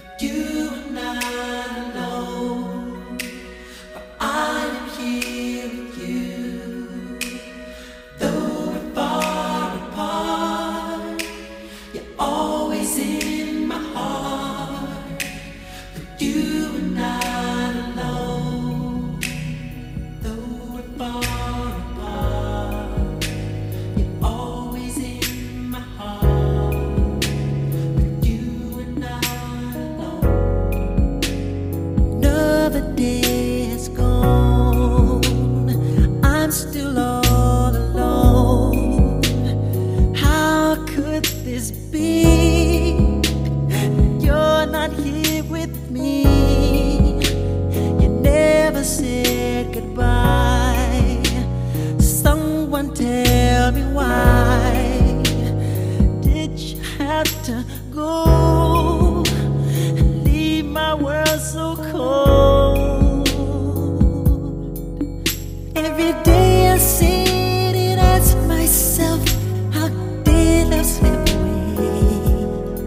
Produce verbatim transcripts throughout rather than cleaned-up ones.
You are not alone, for I am here with you. Though we're far apart, you're always in my heart. But you are not alone. Though we're far apart, you're always in my heart. But you are not alone. Another day has gone. I'm still all alone. How could this be? You're not here with me. You never said goodbye. Someone tell me why did you have to go and leave my world so cold? Every day I sit and ask myself, how did love slip away?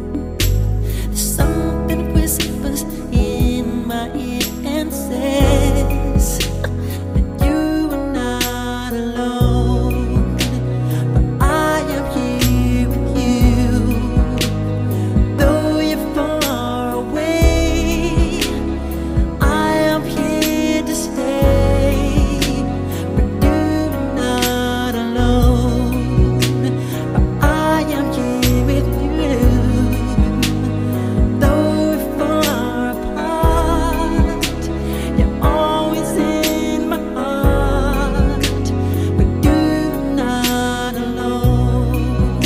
Something whispers in my ear and says that you are not alone, but I am here with you. Though you're far away, I am here to stay. But you are not alone, but I am here with you. Though we're far apart, you're always in my heart. But you're not alone.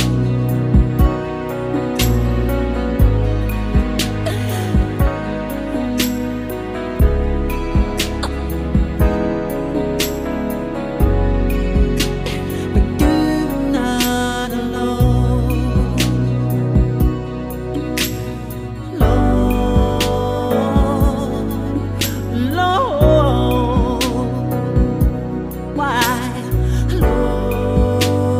But you're not alone. Lord, Lord, why, Lord?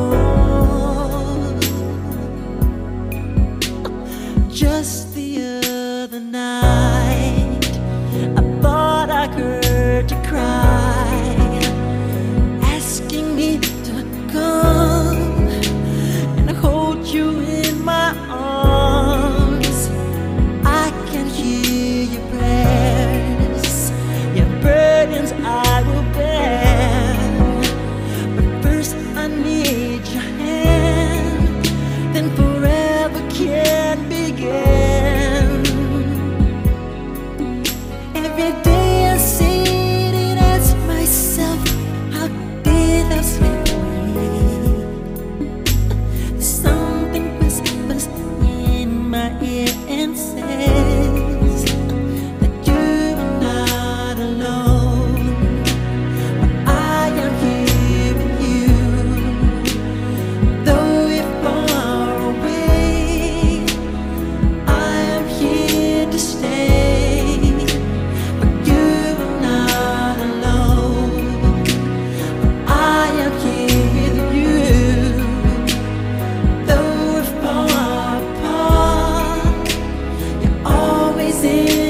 Just the other night, I thought I heard you cry, asking me to come and hold you in my arms. I can hear your prayers, your burdens I will bear. But first I need your hand, then forever can begin. Every day I sit and ask myself, how did love slip away? Something whispers in my ear and says that you are not alone, but I am here with you. Though you're far away, I am here to stay. But you are not alone, but I am here with you. Though we're far apart, you're always in